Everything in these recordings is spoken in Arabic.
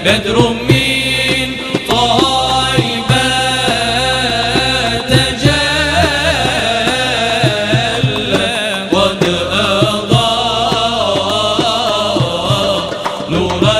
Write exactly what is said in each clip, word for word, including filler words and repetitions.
بدر من طيبة تجلى قد أضاء نورا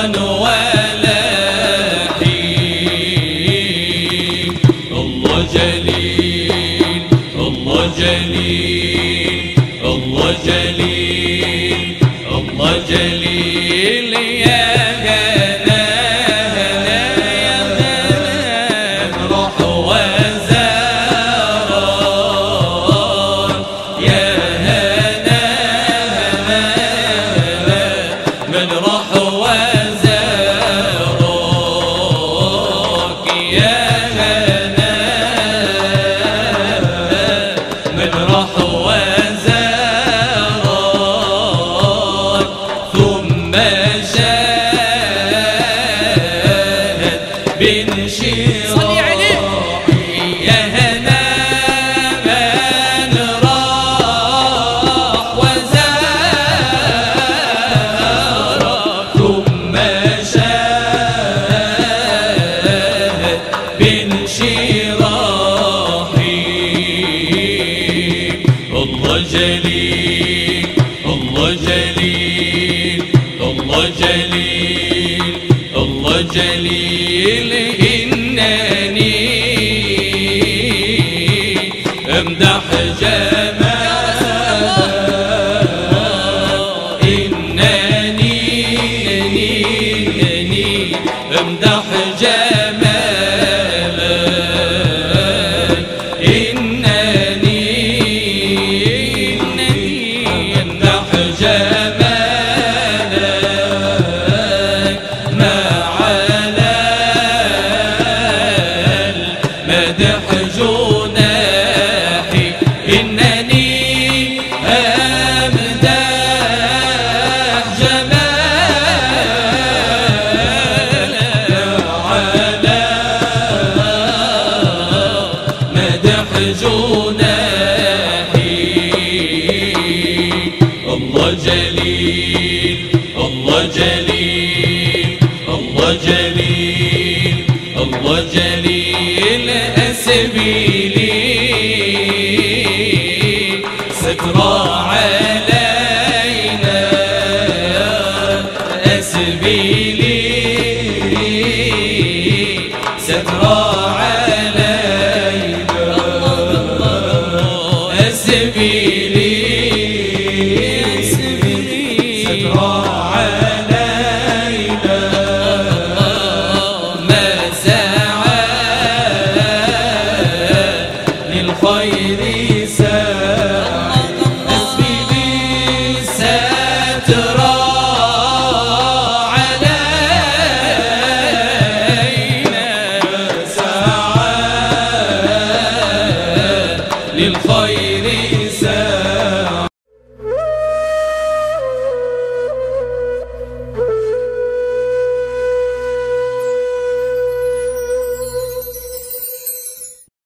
ولحيم. الله جليل الله جليل الله جليل الله جليل يا هنا هنا يا هنا من روح وزاران يا هنا هنا هنا من روح وزارك يا هنا من روح صلي عليه يا هنا من راح وزارك ثم شاهد بانشراحي. الله جليل الله جليل الله جليل الله جليل إنني أمدح جماله إنني إنني أمدح جماله إنني إنني أمدح جماله مدح جناحي إنني أمدح جماله على مدح جناحي. الله جليل الله جليل الله جليل الله جليل أسبيلي سترى علينا أسبيلي